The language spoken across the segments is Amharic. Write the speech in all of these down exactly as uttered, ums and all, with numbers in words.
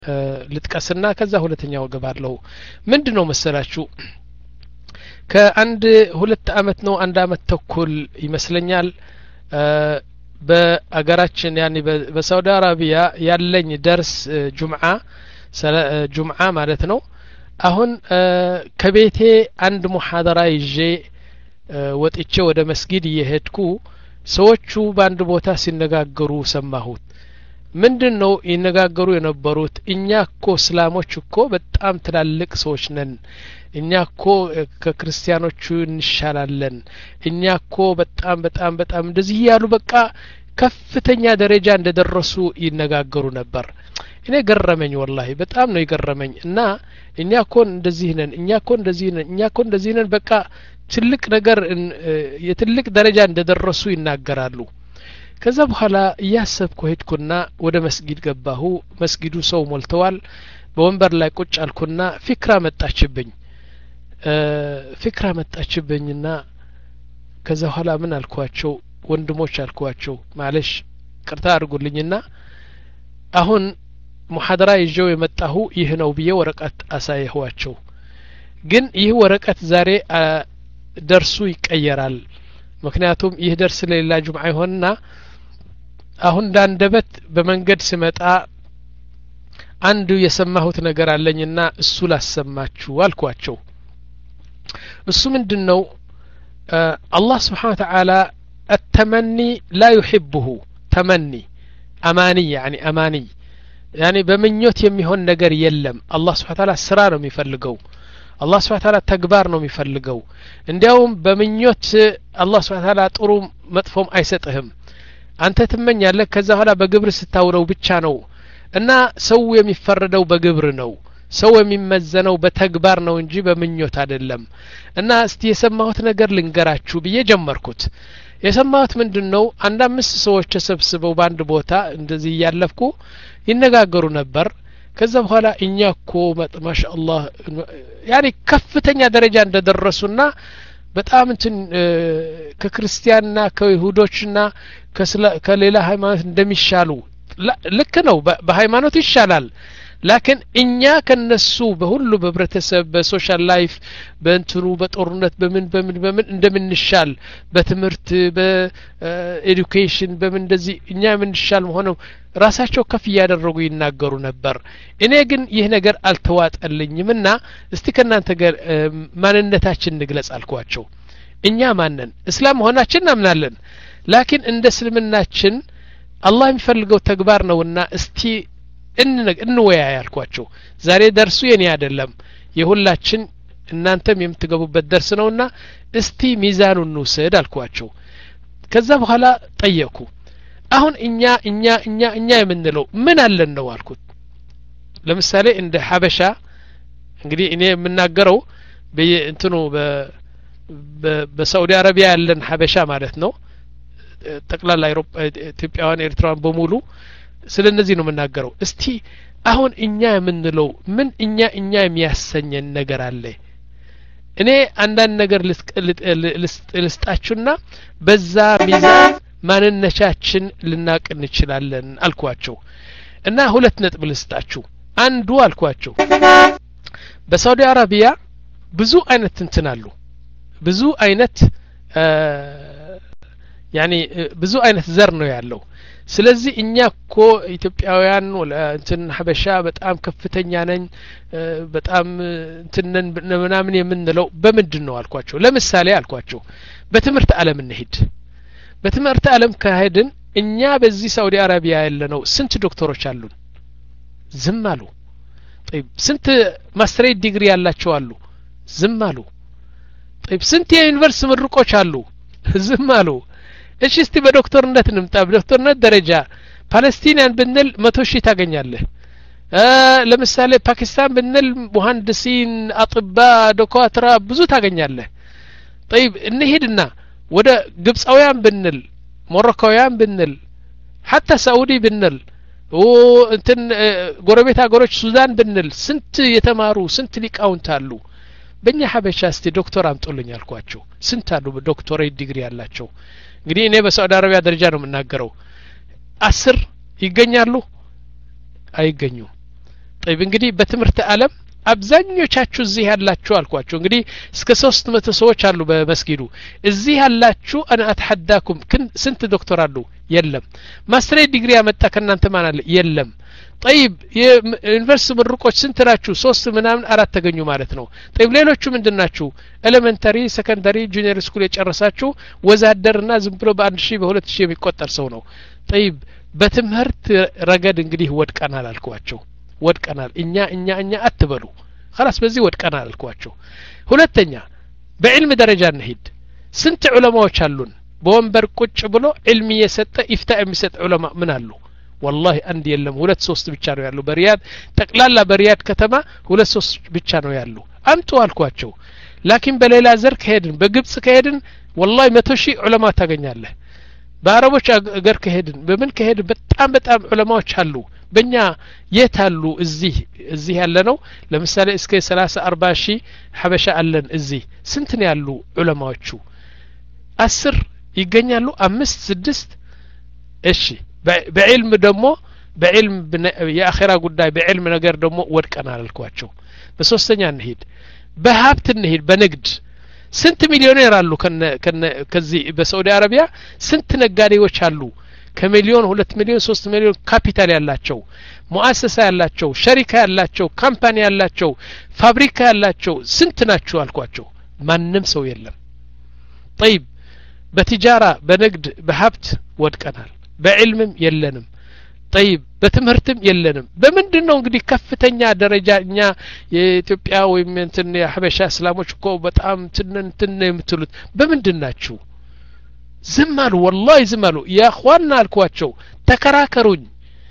ልጥቀስና ከዛ ሁለተኛው ገባለው ምንድነው መሰላችሁ ከአንድ ሁለት አመት ነው አንድ አመት ተኩል ይመስለኛል በአገራችን ያኒ በሳውዲ አረቢያ ያለኝ ደርስ ጁምዓ ጁምዓ ማለት ነው አሁን ከቤቴ አንድ ሙሐደራ ይዤ ወጥቼ ወደ መስጊድ እየሄድኩ ሰዎቹ በአንድ ቦታ ሲነጋገሩ ሰማሁት ምንድነው ይነጋገሩ የነበሩት እኛ እኮ እስላሞች እኮ በጣም ትላልቅ ሰዎች ነን እኛ እኮ ከክርስቲያኖቹ እንሻላለን እኛ እኮ በጣም በጣም በጣም እንደዚህ ያሉ በቃ ከፍተኛ ደረጃ እንደደረሱ ይነጋገሩ ነበር እኔ ገረመኝ ወላሂ በጣም ነው ይገረመኝ እና እኛ እኮ እንደዚህ ነን እኛ እኮ እንደዚህ ነን እኛ እኮ እንደዚህ ነን በቃ ትልቅ ነገር የትልቅ ደረጃ እንደደረሱ ይናገራሉ ከዛ በኋላ ያሰብኩ ሄድኩና ወደ መስጊድ ገባሁ መስጊዱ ሰው ሞልተዋል በወንበር ላይ ቁጭ አልኩና ፍክራ መጣችብኝ ፍክራ መጣችብኝና ከዛ በኋላ ምን አልኳቸው ወንድሞች አልኳቸው ማለሽ ቅርታ አድርጉልኝና አሁን ሙሐደራ ይዤው የመጣሁ ይህ ነው ብዬ ወረቀት አሳየኋቸው ግን ይህ ወረቀት ዛሬ ደርሱ ይቀየራል ምክንያቱም ይህ ደርስ ለሌላ ጁምዓ ይሆንና አሁን ዳንደበት በመንገድ ሲመጣ አንዱ የሰማሁት ነገር አለኝና እሱ ላሰማችሁ አልኳቸው እሱ ምንድነው አላህ Subhanahu Wa Ta'ala التمني لا يحبه تمني اماني يعني اماني يعني በመኞት የሚሆን ነገር የለም አላህ Subhanahu Wa Ta'ala ስራ ነው የሚፈልገው አላህ Subhanahu Wa Ta'ala ተግባር ነው የሚፈልገው እንዲያውም በመኞት አላህ Subhanahu Wa Ta'ala ጥሩ መጥፎም አይሰጥህም አንተ ትመኛለህ ከዛ በኋላ በግብር ስታውለው ብቻ ነው እና ሰው የሚፈረደው በግብር ነው ሰው የሚመዘነው በተግባር ነው እንጂ በመኞት አይደለም እና እስቲ የሰማሁት ነገር ልንገራችሁ ብዬ ጀመርኩት የሰማሁት ምንድነው አንድ አምስት ሰዎች ተሰብስበው ባንድ ቦታ እንደዚህ ያለፍኩ ይነጋገሩ ነበር ከዛ በኋላ እኛኮ ማሻአላህ ያኒ ከፍተኛ ደረጃ እንደደረሱና በጣም እንትን ከክርስቲያንና ከይሁዶችና ከሌላ ሃይማኖት እንደሚሻሉ ልክ ነው በሃይማኖት ይሻላል لكن እኛ ከነሱ በሁሉ በህብረተሰብ በሶሻል ላይፍ በእንትኑ በጦርነት በምን በምን በምን እንደምንሻል በትምህርት በኤዱኬሽን በምን እንደዚህ እኛ ምንሻል ሆነው ራሳቸው ከፍ ያደረጉ ይናገሩ ነበር እኔ ግን ይህ ነገር አልተዋጠልኝምና እስቲ ከናንተ ጋር ማንነታችን ንግለጽ አልኳቸው እኛ ማንነን እስላም ሆናችን እናምናለን لكن እንደ እስልምናችን አላህ የሚፈልገው ተግባር ነውና እስቲ እንወያ ያልኳቸው ዛሬ ደርሱ የኔ አይደለም የሁላችን እናንተም የምትገቡበት ደርስ ነውና እስቲ ሚዛኑን እንውሰድ አልኳቸው ከዛ በኋላ ጠየቁ አሁን እኛ እኛ እኛ እኛ የምንለው ምን አለን ነው አልኩት ለምሳሌ እንደ ሐበሻ እንግዲህ እኔ የምናገረው በእንትኑ በሳውዲ አረቢያ ያለን ሐበሻ ማለት ነው ጠቅላላ አውሮፓ ኢትዮጵያውያን ኤርትራውያን በሙሉ ስለነዚህ ነው የምናገረው እስቲ አሁን እኛ የምንለው ምን እኛ እኛ የሚያሰኘን ነገር አለ እኔ አንዳንድ ነገር ልስጣችሁና በዛ ሚዛን ማንነታችን ልናቅ እንችላለን አልኳቸው እና ሁለት ነጥብ ልስጣችሁ አንዱ አልኳቸው በሳውዲ አረቢያ ብዙ አይነት እንትናሉ ብዙ አይነት ያኒ ብዙ አይነት ዘር ነው ያለው ስለዚህ እኛ እኮ ኢትዮጵያውያን ወላ እንትን ሐበሻ በጣም ከፍተኛ ነን በጣም እንትነን ምናምን የምንለው በመድነው አልኳቸው ለምሳሌ አልኳቸው በትምህርት ዓለም እንሄድ በትምህርት ዓለም ከሄድን እኛ በዚህ ሳውዲ አረቢያ ያለነው ስንት ዶክተሮች አሉን ዝም አሉ طيب ስንት ማስተሬት ዲግሪ ያላቸው አሉ ዝም አሉ طيب ስንት የዩኒቨርሲቲ ምሩቆች አሉ ዝም አሉ እሺ እስቲ በዶክተርነት እንምጣ በዶክተርነት ደረጃ ፓለስቲናን ብንል መቶ ሺህ ታገኛለህ ለምሳሌ ፓኪስታን ብንል መሐንዲሲን አጥባ ዶክተራ ብዙ ታገኛለህ طيب እንሄድና ወደ ግብጻውያን ብንል ሞሮኮውያን ብንል حتى ሳኡዲ ብንል ኦ እንትን ጎረቤት ሀገሮች ሱዳን ብንል ስንት የተማሩ ስንት ሊቃውንት አሉ በእኛ ሐበሻ እስቲ ዶክተር አምጡልኝ አልኳቸው ስንት አሉ በዶክተሬት ዲግሪ ያላቸው እንግዲህ እኔ በሳውዲ አረቢያ ደረጃ ነው የምናገረው አስር ይገኛሉ አይገኙም طيب እንግዲህ በትምህርት ዓለም አብዛኞቻችሁ እዚህ ያላችሁ አልኳችሁ እንግዲህ እስከ ሶስት መቶ ሰዎች አሉ በመስጊዱ እዚህ ያላችሁ انا اتحداكم كن ስንት ዶክተር አሉ የለም ማስተር ዲግሪ ያመጣ ከናንተ ማን አለ የለም طيب የዩኒቨርሲቲ ምሩቆች ስንት ናችሁ ሶስት ምናምን አራት ተገኙ ማለት ነው طيب ሌሎቹ ምንድናችሁ ኤሌመንተሪ ሰከንዳሪ ጁኒየር ስኩል የጨረሳችሁ ወዛደርና ዝም ብሎ በአንድ ሺህ በሁለት ሺህ የሚቆጠር ሰው ነው طيب በትምህርት ረገድ እንግዲህ ወድቀናል አልኳቸው ወድቀናል እኛ እኛ እኛ አትበሉ خلاص በዚህ ወድቀናል አልኳቸው ሁለተኛ በዕልም ደረጃ እንሂድ ስንት ዑለማዎች አሉን በወንበር ቁጭ ብሎ ዕልም የሰጠ ኢፍታ የሚሰጥ ዑለማ ምን አሉ والله አንድ የለም ሁለት ሶስት ብቻ ነው ያሉ በሪያድ ጠቅላላ በሪያድ ከተማ ሁለት ሶስት ብቻ ነው ያሉ አምጡ አልኳቸው ላኪን በሌላ ዘር ከሄድን በግብጽ ከሄድን والله መቶ ሺህ ዑለማ ታገኛለህ በአረቦች አገር ከሄድን በምን ከሄድን በጣም በጣም ዑለማዎች አሉ በእኛ የት አሉ እዚህ እዚህ ያለ ነው ለምሳሌ እስከ ሰላሳ አርባ ሺህ ሐበሻ አለን እዚህ ስንት ነው ያሉ ዑለማዎቹ አስር ይገኛሉ አምስት ስድስት እሺ በዕልም ደግሞ በዕልም የአኺራ ጉዳይ በዕልም ነገር ደግሞ ወድቀናል አልኳቸው በሶስተኛ እንሂድ በሀብት እንሂድ በንግድ ስንት ሚሊዮኔር አሉ ከነ ከነ ከዚህ በሳዑዲ አረቢያ ስንት ነጋዴዎች አሉ ከሚሊዮን ሁለት ሚሊዮን ሶስት ሚሊዮን ካፒታል ያላቸው ሙአሰሳ ያላቸው ሸሪካ ያላቸው ካምፓኒ ያላቸው ፋብሪካ ያላቸው ስንት ናቸው አልኳቸው ማንንም ሰው የለም طيب በትጃራ በንግድ በሀብት ወድቀናል በዕልምም የለንም طيب በትምህርትም የለንም በምንድነው እንግዲህ ከፍተኛ ደረጃ እኛ የኢትዮጵያ ወይም እንትን የሐበሻ እስላሞች እኮ በጣም ትንንትን የምትሉት በምንድናችሁ ዝም አሉ والله ዝም አሉ ያ اخواننا አልኳቸው ተከራከሩኝ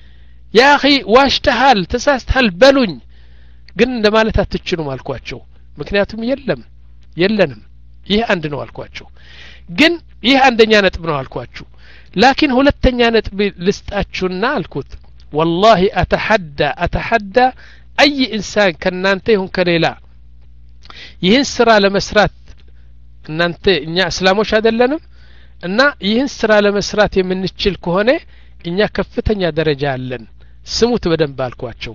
ያ اخي ዋሽተሃል ተሳስተሃል በሉኝ ግን ለማለት አትችሉም አልኳቸው ምክንያቱም የለም የለንም ይህ አንድ ነው አልኳቸው ግን ይህ አንደኛ ነጥብ ነው አልኳችሁ لكن ሁለተኛ ነጥብ ልስጣችሁና አልኩት والله اتحدى اتحدى اي انسان ከናንተ ይሁን ከሌላ ይህን ስራ ለመስራት እናንተ እኛ እስላሞች አይደለንም እና ይህን ስራ ለመስራት የምንችል ከሆነ እኛ ከፍተኛ ደረጃ አለን ስሙት በደንብ አልኳቸው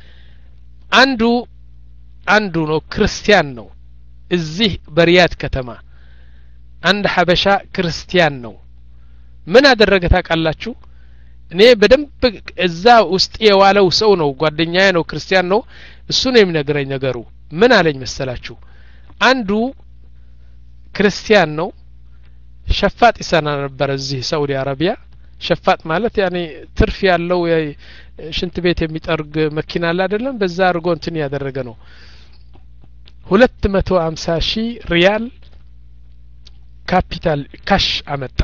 አንዱ አንዱ ነው ክርስቲያን ነው እዚህ በሪያድ ከተማ አንድ ሐበሻ ክርስቲያን ነው ምን አደረገ ታውቃላችሁ እኔ በደንብ እዛ ውስጥ የዋለው ሰው ነው ጓደኛዬ ነው ክርስቲያን ነው እሱ ነው የሚነግረኝ ነገሩ ምን አለኝ መሰላችሁ አንዱ ክርስቲያን ነው ሸፋጥ ይሰና ነበር እዚህ ሳዑዲ አረቢያ ሸፋጥ ማለት ያኔ ትርፍ ያለው ሽንት ቤት የሚጠርግ መኪና አለ አይደለም በዛ አርጎ እንትን ያደረገ ነው ሁለት መቶ ሃምሳ ሺህ ሪያል ካፒታል ካሽ አመጣ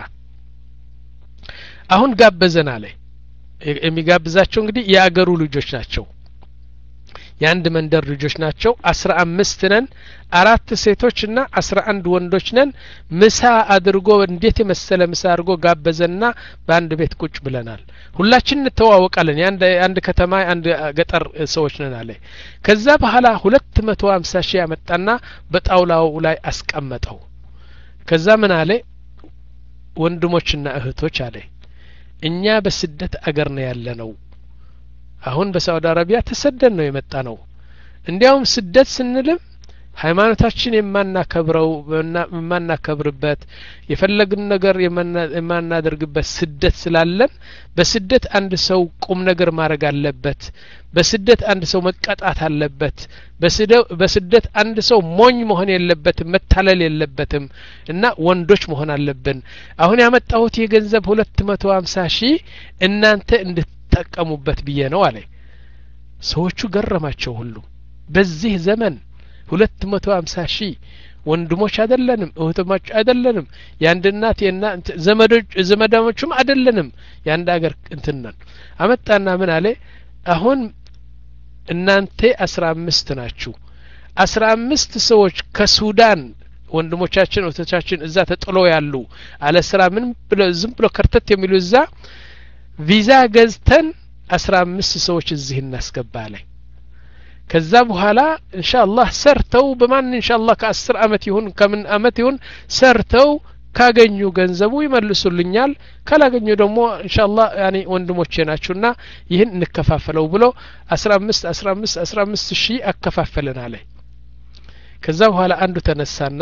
አሁን ጋበዘና ላይ የሚጋብዛቸው እንግዲህ ያገሩ ልጆች ናቸው ያንድ መንደር ልጆች ናቸው አስራ አምስት ነን አራት ሴቶችና አስራ አንድ ወንዶች ነን ምሳ አድርጎ እንዴት የመሰለ ምሳ አድርጎ ጋበዘና በአንድ ቤት ቁጭ ብለናል ሁላችን እንተዋወቃለን ያንድ አንድ ከተማ አንድ ገጠር ሰዎች ነን አለ ከዛ በኋላ ሁለት መቶ ሃምሳ ሺህ አመጣና በጣውላው ላይ አስቀመጠው ከዛ ምን አለ ወንድሞችና እህቶች አለ እኛ በስደት አገር ነው ያለነው አሁን በሳዑዲ አረቢያ ተሰደን ነው የመጣ ነው እንዲያውም ስደት ስንልም ሃይማኖታችን የማናከብረው የማናከብርበት የፈለግን ነገር የማናደርግበት ስደት ስላለን በስደት አንድ ሰው ቁም ነገር ማድረግ አለበት በስደት አንድ ሰው መቀጣት አለበት በስደት አንድ ሰው ሞኝ መሆን የለበትም መታለል የለበትም እና ወንዶች መሆን አለብን አሁን ያመጣሁት የገንዘብ ሁለት መቶ ሃምሳ ሺህ እናንተ እንድትጠቀሙበት ብዬ ነው አለ ሰዎቹ ገረማቸው ሁሉ በዚህ ዘመን ሁለት መቶ ሃምሳ ሺህ ወንድሞች አይደለንም እህቶች አይደለንም ያንድ እናት የና ዘመዶች ዘመዳሞችም አይደለንም ያንድ አገር እንትነን አመጣና ምን አለ አሁን እናንተ አስራ አምስት ናችሁ አስራ አምስት ሰዎች ከሱዳን ወንድሞቻችን እህቶቻችን እዛ ተጥሎ ያሉ አለ ስራ ምን ብሎ ዝም ብሎ ከርተት የሚሉ እዛ ቪዛ ገዝተን አስራ አምስት ሰዎች እዚህ እናስገባለን ከዛ በኋላ ኢንሻአላህ ሰርተው በማን ኢንሻአላህ ከ10 አመት ይሁን ከምን አመት ይሁን ሰርተው ካገኙ ገንዘቡ ይመልሱልኛል ካላገኙ ደግሞ ኢንሻአላህ ያኒ ወንድሞቼ ናችሁና ይህን እንከፋፈለው ብሎ አስራ አምስት አስራ አምስት አስራ አምስት ሺህ አከፋፈለን አለ ከዛ በኋላ አንዱ ተነሳና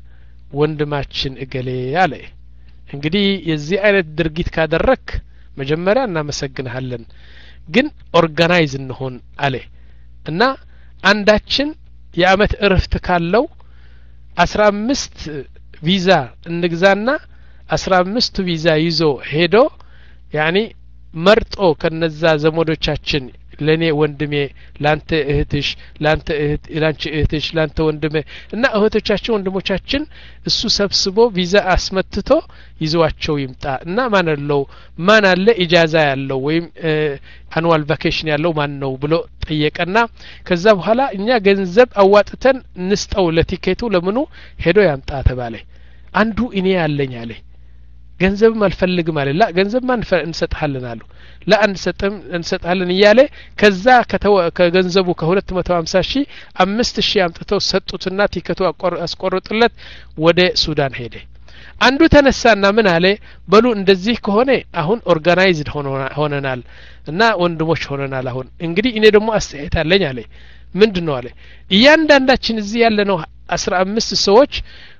ወንድማችን እገሌ አለ እንግዲህ የዚህ አይነት ድርጊት ካደረክ መጀመሪያ እናመሰግንሃለን ግን ኦርጋናይዝ እንሆን አለ እና አንዳችን የአመት እረፍት ካለው አስራ አምስት ቪዛ እንግዛና አስራ አምስት ቪዛ ይዞ ሄዶ ያኒ መርጦ ከነዛ ዘመዶቻችን ለኔ ወንድሜ ላንተ እህትሽ ላንተ እህት ላንቺ እህትሽ ላንተ ወንድሜ እና እህቶቻችን ወንድሞቻችን እሱ ሰብስቦ ቪዛ አስመትቶ ይዟቸው ይምጣ እና ማን አለው ማን አለ ኢጃዛ ያለው ወይም አኑዋል ቫኬሽን ያለው ማን ነው ብሎ ጠየቀና ከዛ በኋላ እኛ ገንዘብ አዋጥተን እንስጠው ለቲኬቱ ለምኑ ሄዶ ያምጣ ተባለ አንዱ እኔ ያለኝ አለ ገንዘብ ማልፈልግ ማለት ላ ገንዘብ ማን እንሰጣለን አሉ ላ አንሰጥም እንሰጣለን ይያለ ከዛ ከገንዘቡ ከ250 ሺህ አምስት ሺህ አምጥተው ሰጡትና ቲኬቱ አስቆርጥለት ወደ ሱዳን ሄደ አንዱ ተነሳና ምን አለ በሉ እንደዚህ ከሆነ አሁን ኦርጋናይዝድ ሆነናል እና ወንድሞች ሆነናል አሁን እንግዲህ እኔ ደግሞ አስተያየት አለኝ አለ ምንድነው አለ እያንዳንዳችን እዚህ ያለነው አስራ አምስት ሰዎች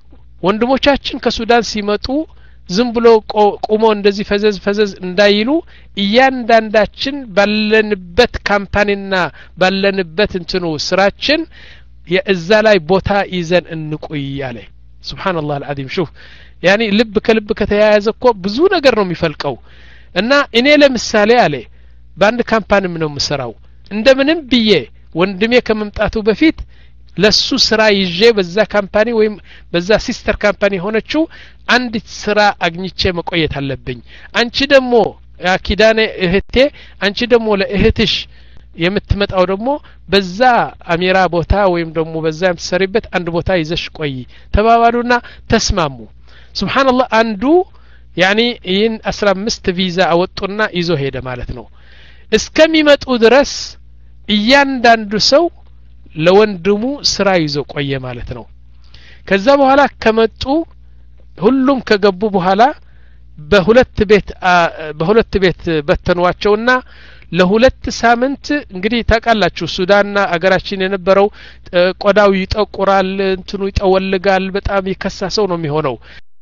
ወንድሞቻችን ከሱዳን ሲመጡ ዝም ብሎ ቆሞ እንደዚህ ፈዘዝ ፈዘዝ እንዳይሉ እያንዳንዳችን ባለንበት ካምፓኒና ባለንበት እንትኑ ስራችን የእዛ ላይ ቦታ ይዘን እንቆይ አለ ሱብሃንአላህ አልዓዚም ሹፍ ያኒ ልብ ከልብ ከተያያዘ እኮ ብዙ ነገር ነው የሚፈልቀው እና እኔ ለምሳሌ አለ በአንድ ካምፓኒ ነው የምሰራው እንደምንም ብዬ ወንድሜ ከመምጣቱ በፊት ለሱ ስራ ይዤ በዛ ካምፓኒ ወይም በዛ ሲስተር ካምፓኒ ሆነችው አንድ ስራ አግኝቼ መቆየት አለብኝ አንቺ ደግሞ ያኪዳኔ እህቴ አንቺ ደግሞ ለእህትሽ የምትመጣው ደግሞ በዛ አሚራ ቦታ ወይም ደግሞ በዛ የምትሰሪበት አንድ ቦታ ይዘሽ ቆይ ተባባሉና ተስማሙ ሱብሃንአላህ አንዱ ያኒ ይህን አስራ አምስት ቪዛ አወጡና ይዞ ሄደ ማለት ነው እስከሚመጡ ድረስ እያንዳንዱ ሰው ለወንድሙ ስራ ይዞ ቆየ ማለት ነው ከዛ በኋላ ከመጡ ሁሉም ከገቡ በኋላ በሁለት ቤት በሁለት ቤት በተኗቸውና ለሁለት ሳምንት እንግዲህ ታቃላችሁ ሱዳንና አገራችን የነበረው ቆዳው ይጠቁራል እንትኑ ይጠወልጋል በጣም ይከሳሰው ነው የሚሆነው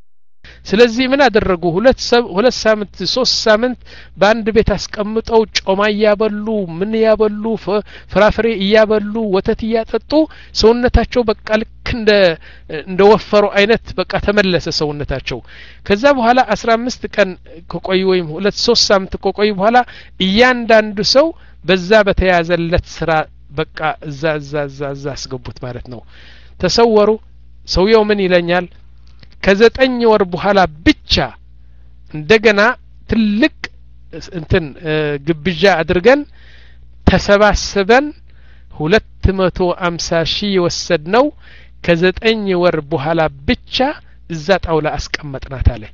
ስለዚህ ምን አደረጉ ሁለት ሁለት ሳምንት ሶስት ሳምንት በአንድ ቤት አስቀምጠው ጮማ ያበሉ ምን ያበሉ ፍራፍሬ ያበሉ ወተት ያጠጡ ሰውነታቸው በቃ ልክ እንደ እንደወፈሩ አይነት በቃ ተመለሰ ሰውነታቸው ከዛ በኋላ አስራ አምስት ቀን ከቆዩ ወይም ሁለት ሶስት ሳምንት ከቆዩ በኋላ እያንዳንዱ ሰው በዛ በተያዘለት ስራ በቃ እዛ እዛ እዛ እዛ አስገቡት ማለት ነው ተሰወሩ ሰውየው ምን ይለኛል ከዘጠኝ ወር በኋላ ብቻ እንደገና ትልቅ እንትን ግብዣ አድርገን ተሰባስበን ሁለት መቶ ሃምሳ ሺህ ወሰድነው ከዘጠኝ ወር በኋላ ብቻ እዛ ጣውላ አስቀመጥናት አለ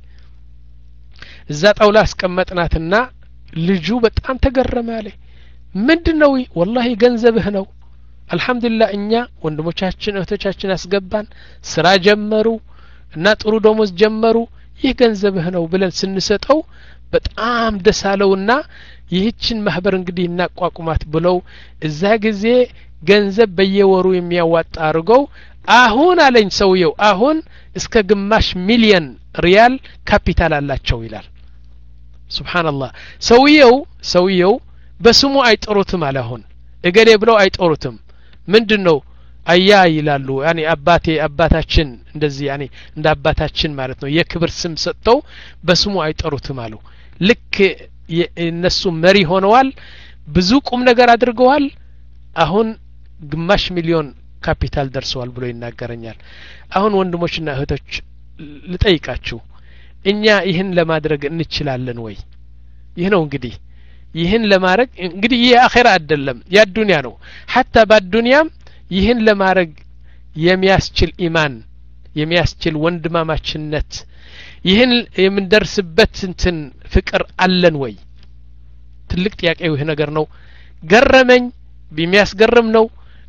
እዛ ጣውላ አስቀመጥናትና ልጁ በጣም ተገረመ አለ ምንድነው ወላሂ ገንዘብህ ነው አልহামዱሊላህ እኛ ወንድሞቻችን እህቶቻችን አስገባን ስራ ጀመሩ እና ጥሩ ደሞዝ ጀመሩ ይህ ገንዘብህ ነው ብለን ስንሰጠው በጣም ደሳለውና ይህችን ማህበር እንግዲህ እናቋቁማት ብለው እዛ ጊዜ ገንዘብ በየወሩ የሚያዋጣ አርገው አሁን አለኝ ሰውየው አሁን እስከ ግማሽ ሚሊዮን ሪያል ካፒታል አላቸው ይላል ሱብሃንአላህ ሰውየው ሰውየው በስሙ አይጠሩትም አላሁን እገሌ ብለው አይጠሩትም ምንድነው አያ ይላሉ ያኒ አባቴ አባታችን እንደዚህ ያኒ እንደ አባታችን ማለት ነው የክብር ስም ሰጥተው በስሙ አይጠሩትም አሉ ልክ እነሱ መሪ ሆነዋል ብዙ ቁም ነገር አድርገዋል አሁን ግማሽ ሚሊዮን ካፒታል ደርሰዋል ብሎ ይናገረኛል አሁን ወንድሞችና እህቶች ልጠይቃችሁ እኛ ይህን ለማድረግ እንችላለን ወይ ይህ ነው እንግዲህ ይህን ለማድረግ እንግዲህ የአኺራ አይደለም ያዱንያ ነው hatta በአዱንያም ይህን ለማድረግ የሚያስችል ኢማን የሚያስችል ወንድማማችነት ይህን የምንደርስበት እንትን ፍቅር አለን ወይ ትልቅ ጥያቄው ይሄ ነገር ነው ገረመኝ በሚያስገርም ነው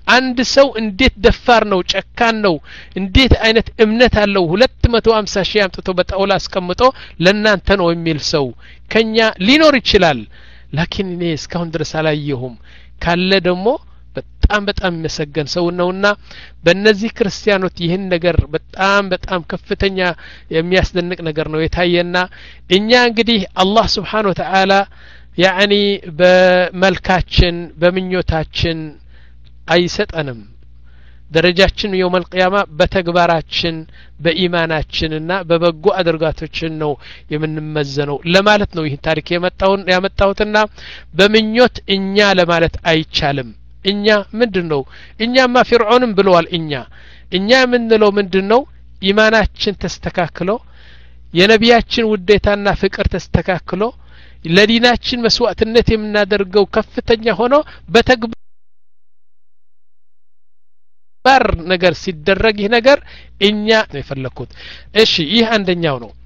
አንድ ሰው እንዴት ደፋር ነው ጨካን ነው እንዴት አይነት እምነት አለው ሁለት መቶ ሃምሳ ሺህ አምጥቶ በጣውላ አስቀምጦ ለናንተ ነው የሚል ሰው ከኛ ሊኖር ይችላል ላኪን እኔ እስካሁን ድረስ አላየሁም ካለ ደግሞ በጣም በጣም መሰገን ሰው ነውና በእነዚህ ክርስቲያኖች ይህን ነገር በጣም በጣም ከፍተኛ የሚያስደንቅ ነገር ነው የታየና እኛ እንግዲህ አላህ Subhanahu Wa Ta'ala ያኒ በመልካችን በምኞታችን አይሰጠንም ደረጃችን የውም القيامة በተግባራችን በኢማናችንና በበጎ አድርጋቶችን ነው የምንመዘነው ለማለት ነው ይህ ታሪክ የመጣውን ያመጣውትና በምኞት እኛ ለማለት አይቻልም እኛ ምንድነው እኛማ ፍርዖንም ብለዋል እኛ እኛ ምንለው ምንድነው ኢማናችን ተስተካክሎ የነቢያችን ውዴታና ፍቅር ተስተካክሎ ለዲናችን መስዋዕትነት የምናደርገው ከፍተኛ ሆኖ በተግባር ነገር ሲደረግ ይህ ነገር እኛ ነው የፈለኩት እሺ ይህ አንደኛው ነው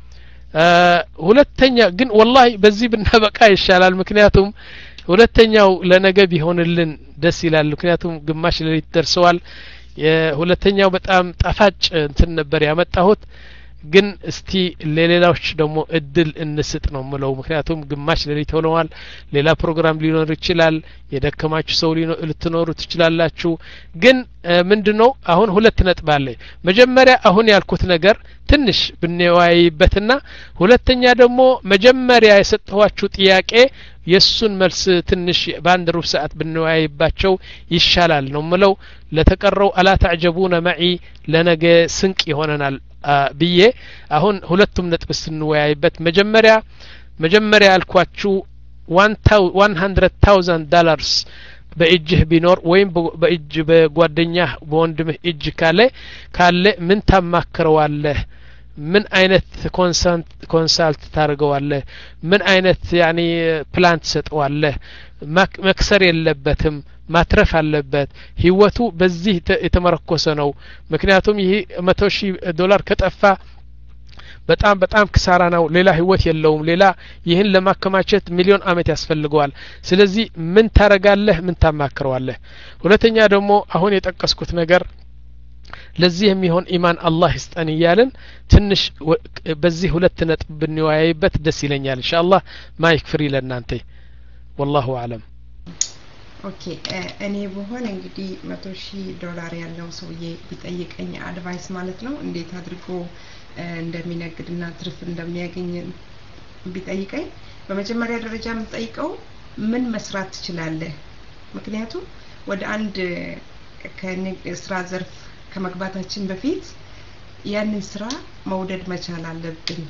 ሁለተኛ ግን ወላሂ በዚህ ብናበቃ ይሻላል ምክንያቱም ሁለተኛው ለነገ ቢሆንልን ደስ ይላል ምክንያቱም ግማሽ ሌሊት ደርሰዋል የሁለተኛው በጣም ጣፋጭ እንትን ነበር ያመጣሁት ግን እስቲ ለሌላዎች ደግሞ እድል እንስጥ ነው ምለው ምክንያቱም ግማሽ ሌሊት ሆነዋል ሌላ ፕሮግራም ሊኖር ይችላል የደከማችሁ ሰው ልትኖሩ ትችላላችሁ ግን ምንድነው አሁን ሁለት ነጥብ አለ መጀመሪያ አሁን ያልኩት ነገር ትንሽ ብንወያይበትና ሁለተኛ ደግሞ መጀመሪያ የሰጠኋችሁ ጥያቄ የሱን መልስ ትንሽ በአንድ ሩብ ሰዓት ብንወያይባቸው ይሻላል ነው ምለው ለተቀረው አላ ተዕጀቡነ መዒ ለነገ ስንቅ ይሆነናል ብዬ አሁን ሁለቱም ነጥብ ስንወያይበት መጀመሪያ መጀመሪያ ያልኳችሁ one hundred thousand dollars በእጅህ ቢኖር ወይም በእጅ በጓደኛህ በወንድምህ እጅ ካለ ካለ ምን ታማክረዋለህ ምን አይነት ኮንሰልት ኮንሰልት ታርገዋለህ ምን አይነት ያኒ ፕላን ትሰጠዋለህ መክሰር የለበትም ማትረፍ አለበት ህይወቱ በዚህ የተመረኮሰ ነው ምክንያቱም ይሄ መቶ ሺህ ዶላር ከጠፋ በጣም በጣም ክሳራ ነው ሌላ ህይወት የለውም ሌላ ይህን ለማከማቸት ሚሊዮን አመት ያስፈልገዋል ስለዚህ ምን ታረጋለህ ምን ታማክረዋለህ ሁለተኛ ደግሞ አሁን የጠቀስኩት ነገር ለዚህ የሚሆን ኢማን አላህ ይስጠን ይያልን ትንሽ በዚህ ሁለት ነጥብ ብንወያይበት ደስ ይለኛል ኢንሻአላህ ማይክ ፍሪ ለናንተ والله اعلم ኦኬ እኔ በሆነ እንግዲህ መቶ ሺህ ዶላር ያለው ሰውዬ ቢጠይቀኝ አድቫይስ ማለት ነው እንዴት አድርጎ እንደሚነግድና ትርፍ እንደሚያገኝ ቢጠይቀኝ በመጀመሪያ ደረጃ የምጠይቀው ምን መስራት ትችላለህ ምክንያቱም ወደ አንድ ከንግድ ስራ ዘርፍ ከመግባታችን በፊት ያንን ስራ መውደድ መቻል አለብን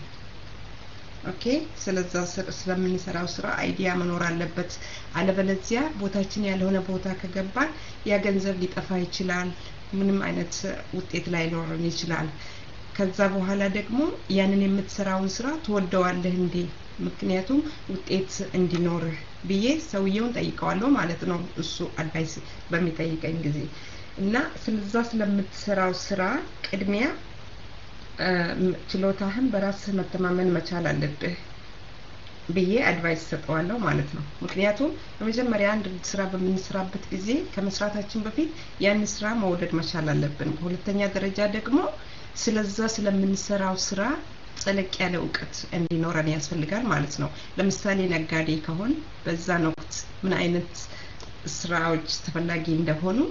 ኦኬ ስለዛ ስለምንሰራው ስራ አይዲያ መኖር አለበት አለበለዚያ ቦታችን ያልሆነ ቦታ ከገባን ያ ገንዘብ ሊጠፋ ይችላል ምንም አይነት ውጤት ላይ ሊኖር ይችላል ከዛ በኋላ ደግሞ ያንን የምትሰራውን ስራ ትወደዋለህ እንዴ ምክንያቱም ውጤት እንዲኖር ብዬ ሰውየውን ጠይቀዋለሁ ማለት ነው እሱ አድቫይስ በሚጠይቀኝ ጊዜ እና ስለዛ ስለምትሰራው ስራ ቅድሚያ ችሎታህን በራስ መተማመን መቻል አለብህ ብዬ አድቫይስ ሰጠዋለሁ ማለት ነው ምክንያቱም በመጀመሪያ አንድ ስራ በምንሰራበት ጊዜ ከመስራታችን በፊት ያን ስራ መውደድ መቻል አለብን ሁለተኛ ደረጃ ደግሞ ስለዛ ስለምንሰራው ስራ ጸለቅ ያለ ዕውቀት እንዲኖረን ያስፈልጋል ማለት ነው ለምሳሌ ነጋዴ ከሆን በዛ ወቅት ምን አይነት ስራዎች ተፈላጊ እንደሆኑ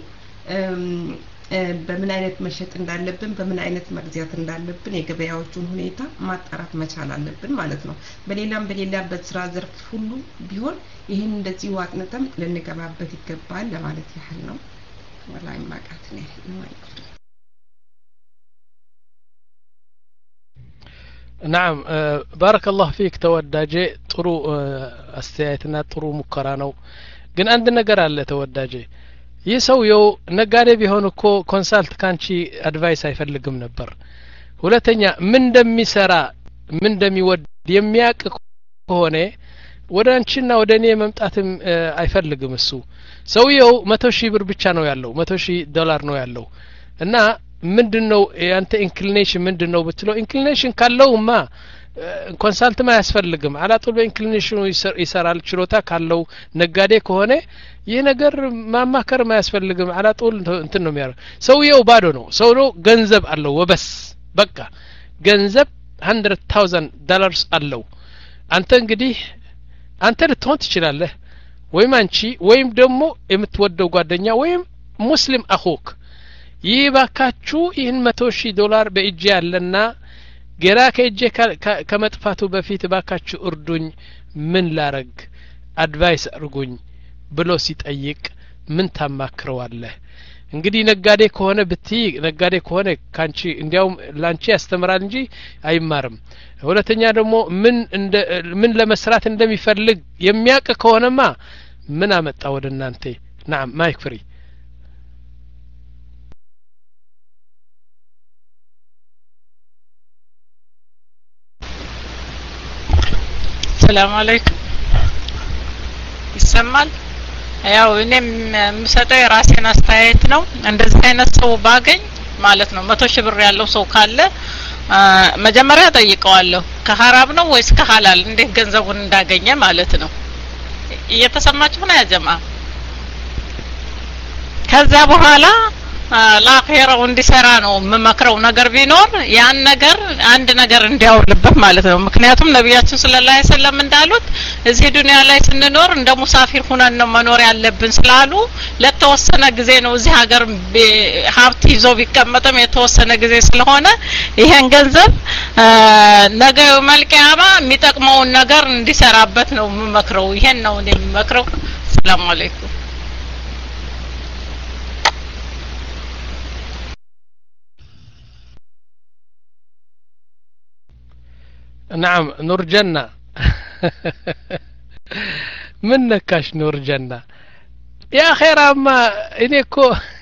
በምን አይነት መሸጥ እንዳለብን በምን አይነት መግዛት እንዳለብን የገበያዎቹን ሁኔታ ማጣራት መቻል አለብን ማለት ነው በሌላም በሌላ በስራ ዘርፍ ሁሉ ቢሆን ይሄን እንደዚህ ዋጥነተም ለንገባበት ይገባል ለማለት ያህል ነው ወላሂ ማቃት ነው نعم بارك الله فيك توداجي ጥሩ አስተያየትና ጥሩ ሙከራ ነው ግን አንድ ነገር አለ ተወዳጄ የሰውየው ነጋዴ ቢሆን እኮ ኮንሳልት ካንቺ አድቫይስ አይፈልግም ነበር ሁለተኛ ምን እንደሚሰራ ምን እንደሚወድ የሚያቅ ከሆነ ወደ አንቺና ወደ እኔ መምጣትም አይፈልግም እሱ ሰውየው መቶ ሺህ ብር ብቻ ነው ያለው መቶ ሺህ ዶላር ነው ያለው እና ምንድነው ያንተ ኢንክሊኔሽን ምንድነው ብትለው ኢንክሊኔሽን ካለውማ ኮንሳልት ማያስፈልግም አላጡል በኢንክሊኔሽኑ ይሰራል ችሎታ ካለው ነጋዴ ከሆነ ይሄ ነገር ማማከር ማያስፈልግም አላጡል እንትን ነው የሚያረው ሰውየው ባዶ ነው ሰውየው ገንዘብ አለው ወበስ በቃ ገንዘብ one hundred thousand dollars አለው አንተ እንግዲህ አንተ ልትሆን ትችላለህ ወይም አንቺ ወይም ደግሞ የምትወደው ጓደኛ ወይም ሙስሊም አኹክ ይባካችሁ ይህን መቶ ሺህ ዶላር በእጄ ያለና ገራ ከእጄ ከመጥፋቱ በፊት ባካችሁ እርዱኝ ምን ላረግ አድቫይስ አርጉኝ ብሎ ሲጠይቅ ምን ታማክረዋለህ እንግዲህ ነጋዴ ከሆነ ብቲ ነጋዴ ከሆነ ካንቺ እንዲያውም ላንቺ ያስተምራል እንጂ አይማርም ሁለተኛ ደግሞ ምን እንደ ምን ለመስራት እንደሚፈልግ የሚያውቅ ከሆነማ ምን አመጣ ወደናንተ نعم ማይክ ፍሪ السلام عليكم ይሰማል ያው እኔም ምሰጠው የራሴን አስተያየት ነው እንደዚህ አይነት ሰው ባገኝ ማለት ነው መቶ ሺህ ብር ያለው ሰው ካለ መጀመሪያ ጠይቀዋለሁ ከሐራም ነው ወይስ ከሐላል እንዴት ገንዘቡን እንዳገኘ ማለት ነው እየተሰማችሁ ነው ያጀማ ከዛ በኋላ ላኺራው እንዲሰራ ነው መመክረው ነገር ቢኖር ያን ነገር አንድ ነገር እንዲያውልበት ማለት ነው ምክንያቱም ነብያችን ሰለላሁ ዐለይሂ ወሰለም እንዳሉት እዚህ ዱንያ ላይ ስንኖር እንደ ሙሳፊር ሆነን ነው መኖር ያለብን ስላሉ ለተወሰነ ጊዜ ነው እዚህ ሀገር ሀብት ይዞ ቢቀመጥም የተወሰነ ጊዜ ስለሆነ ይሄን ገንዘብ ነገ መልቂያማ የሚጠቅመውን ነገር እንዲሰራበት ነው መመክረው ይሄን ነው እኔ መመክረው ሰላም አለይኩም نعم نور جنة من نكاش نور جنة يا خير اما انيكو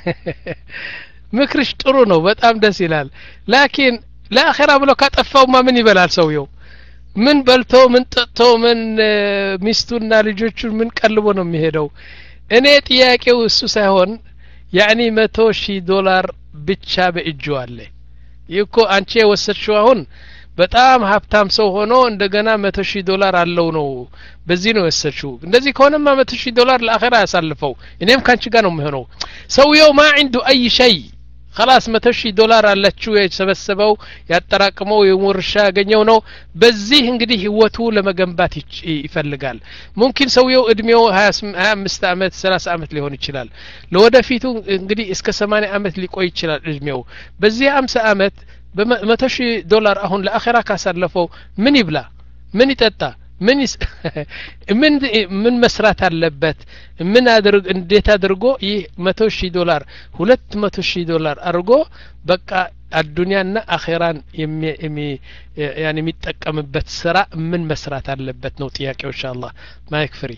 مكرش ጥሩ ነው በጣም ደስ ይላል ላኪን ለአኺራ ብሎ ካጠፋው ማ ምን ይበላል ሰውየው ምን በልቶ ምን ጠጥቶ ምን ሚስቱና ልጆቹን ምን ቀልቦ ነው የሚሄደው እኔ ጥያቄው እሱ ሳይሆን ያኒ መቶ ሺህ ዶላር ብቻ በእጁ አለ ይኮ አንቺ ወሰድሽው አሁን በጣም ሀብታም ሰው ሆኖ እንደገና መቶ ሺህ ዶላር አለው ነው በዚህ ነው ወሰድሽው እንደዚህ ከሆነማ መቶ ሺህ ዶላር ለአኺራ ያሳልፈው እኔም ካንቺ ጋር ነው የሚሆነው ሰውየው ማ عنده اي شيء خلاص መቶ ሺህ ዶላር አለችው የሰበሰበው ያጠራቀመው የሙርሻ ያገኘው ነው በዚህ እንግዲህ ህይወቱ ለመገንባት ይፈልጋል ሙምኪን ሰውየው እድሜው ሀያ አምስት አመት ሰላሳ አመት ሊሆን ይችላል ለወደፊቱ እንግዲህ እስከ ሰማንያ አመት ሊቆይ ይችላል እድሜው በዚህ ሃምሳ አመት በመቶ ሺህ ዶላር አሁን ለአኺራ ካሳለፈው ምን ይብላ ምን ይጠጣ ምን ምን ምን መስራት አለበት ምን አድርግ እንዴት አድርጎ ይህ መቶ ሺህ ዶላር ሁለት መቶ ሺህ ዶላር አድርጎ በቃ አዱንያና አኺራን የሚ ያኒ የሚጠቀምበት ስራ ምን መስራት አለበት ነው ጥያቄው ኢንሻአላህ ማይክ ፍሪ